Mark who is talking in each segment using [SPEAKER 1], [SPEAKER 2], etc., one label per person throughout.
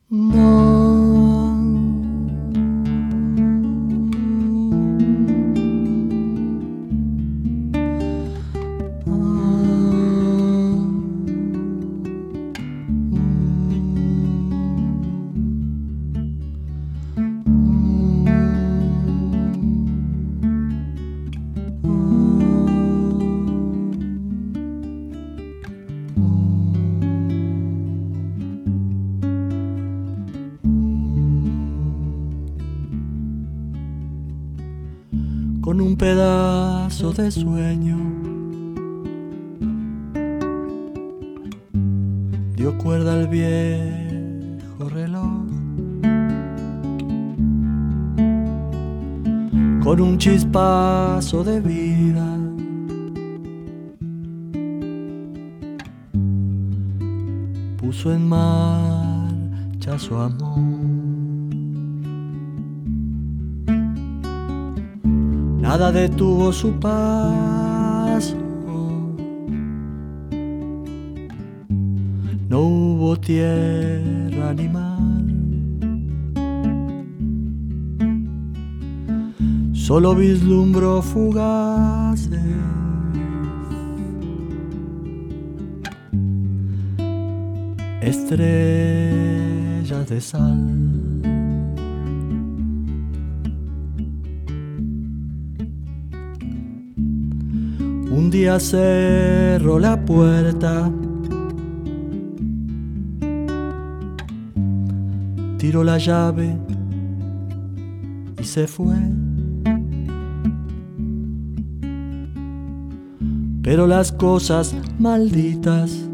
[SPEAKER 1] No. Con un pedazo de sueño dio cuerda al viejo reloj. Con un chispazo de vida puso en marcha su amor. Nada detuvo su paso, no hubo tierra ni mar, solo vislumbró fugaces estrellas de sal. Un día cerró la puerta, tiró la llave y se fue. Pero las cosas malditas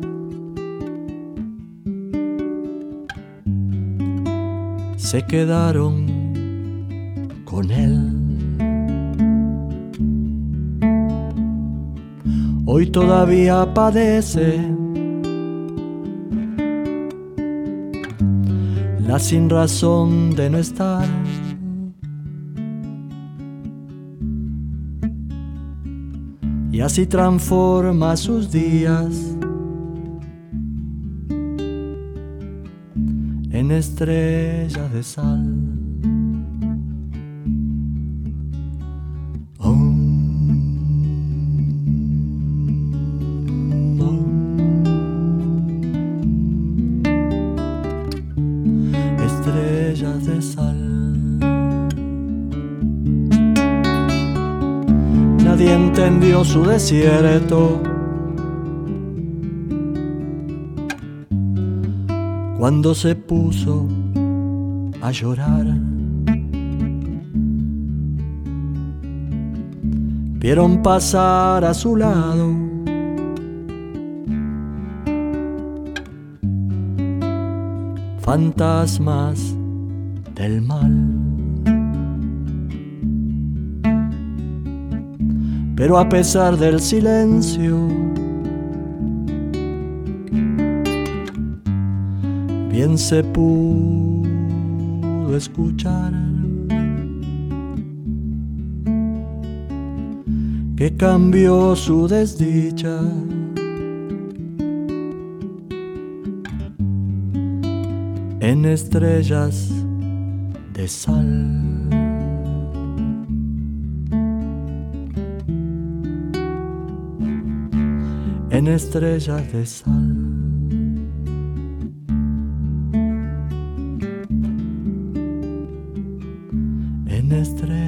[SPEAKER 1] se quedaron con él. Hoy todavía padece la sinrazón de no estar. Y así transforma sus días en estrellas de sal. Estrellas de sal. Nadie entendió su desierto cuando se puso a llorar. Vieron pasar a su lado fantasmas del mal. Pero a pesar del silencio, bien se pudo escuchar que cambió su desdicha en estrellas de sal. En estrellas de sal. En estrellas